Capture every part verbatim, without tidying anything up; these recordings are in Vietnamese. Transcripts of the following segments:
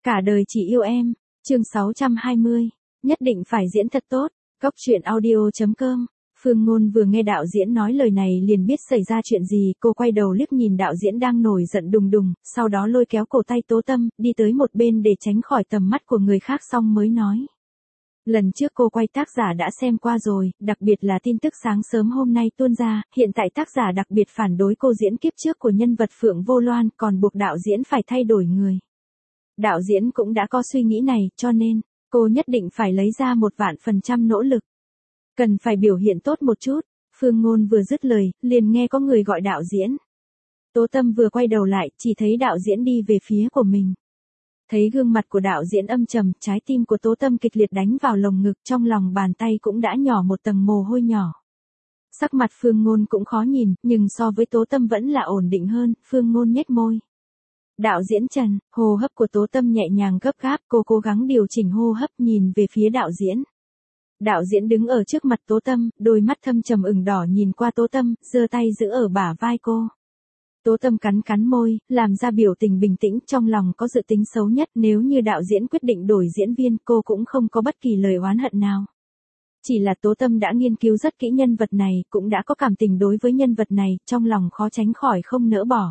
Cả đời chỉ yêu em, chương sáu trăm hai mươi, nhất định phải diễn thật tốt, Cốc truyện audio chấm com. Phương Ngôn vừa nghe đạo diễn nói lời này liền biết xảy ra chuyện gì, cô quay đầu liếc nhìn đạo diễn đang nổi giận đùng đùng, sau đó lôi kéo cổ tay Tố Tâm, đi tới một bên để tránh khỏi tầm mắt của người khác xong mới nói. Lần trước cô quay tác giả đã xem qua rồi, đặc biệt là tin tức sáng sớm hôm nay tuôn ra, hiện tại tác giả đặc biệt phản đối cô diễn kiếp trước của nhân vật Phượng Vô Loan, còn buộc đạo diễn phải thay đổi người. Đạo diễn cũng đã có suy nghĩ này, cho nên, cô nhất định phải lấy ra một vạn phần trăm nỗ lực. Cần phải biểu hiện tốt một chút. Phương Ngôn vừa dứt lời, liền nghe có người gọi đạo diễn. Tố Tâm vừa quay đầu lại, chỉ thấy đạo diễn đi về phía của mình. Thấy gương mặt của đạo diễn âm trầm, trái tim của Tố Tâm kịch liệt đánh vào lồng ngực, trong lòng bàn tay cũng đã nhỏ một tầng mồ hôi nhỏ. Sắc mặt Phương Ngôn cũng khó nhìn, nhưng so với Tố Tâm vẫn là ổn định hơn. Phương Ngôn nhếch môi. Đạo diễn Trần, hô hấp của Tố Tâm nhẹ nhàng gấp gáp, cô cố gắng điều chỉnh hô hấp nhìn về phía đạo diễn. Đạo diễn đứng ở trước mặt Tố Tâm, đôi mắt thâm trầm ửng đỏ nhìn qua Tố Tâm, giơ tay giữ ở bả vai cô. Tố Tâm cắn cắn môi, làm ra biểu tình bình tĩnh, trong lòng có dự tính xấu nhất, nếu như đạo diễn quyết định đổi diễn viên, cô cũng không có bất kỳ lời oán hận nào. Chỉ là Tố Tâm đã nghiên cứu rất kỹ nhân vật này, cũng đã có cảm tình đối với nhân vật này, trong lòng khó tránh khỏi không nỡ bỏ.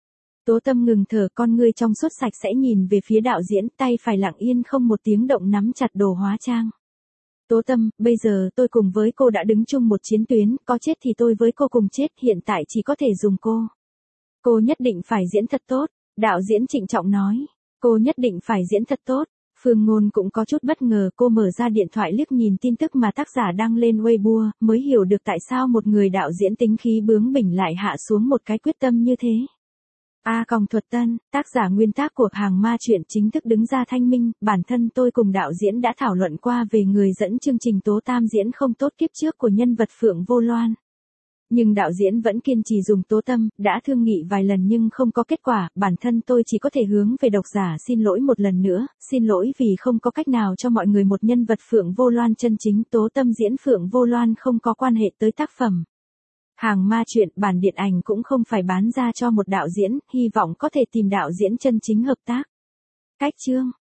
Tố Tâm ngừng thở, con ngươi trong suốt sạch sẽ nhìn về phía đạo diễn, tay phải lặng yên không một tiếng động nắm chặt đồ hóa trang. Tố Tâm, bây giờ tôi cùng với cô đã đứng chung một chiến tuyến, có chết thì tôi với cô cùng chết, hiện tại chỉ có thể dùng cô. Cô nhất định phải diễn thật tốt, đạo diễn trịnh trọng nói. Cô nhất định phải diễn thật tốt. Phương Ngôn cũng có chút bất ngờ, cô mở ra điện thoại liếc nhìn tin tức mà tác giả đăng lên Weibo, mới hiểu được tại sao một người đạo diễn tính khí bướng bỉnh lại hạ xuống một cái quyết tâm như thế. A Còng Thuật Tân, tác giả nguyên tác của Hàng Ma Truyện chính thức đứng ra thanh minh, bản thân tôi cùng đạo diễn đã thảo luận qua về người dẫn chương trình Tố Tam diễn không tốt kiếp trước của nhân vật Phượng Vô Loan. Nhưng đạo diễn vẫn kiên trì dùng Tố Tâm, đã thương nghị vài lần nhưng không có kết quả, bản thân tôi chỉ có thể hướng về độc giả xin lỗi một lần nữa, xin lỗi vì không có cách nào cho mọi người một nhân vật Phượng Vô Loan chân chính. Tố Tâm diễn Phượng Vô Loan không có quan hệ tới tác phẩm. Hàng Ma Truyện, bản điện ảnh cũng không phải bán ra cho một đạo diễn, hy vọng có thể tìm đạo diễn chân chính hợp tác. Cách chương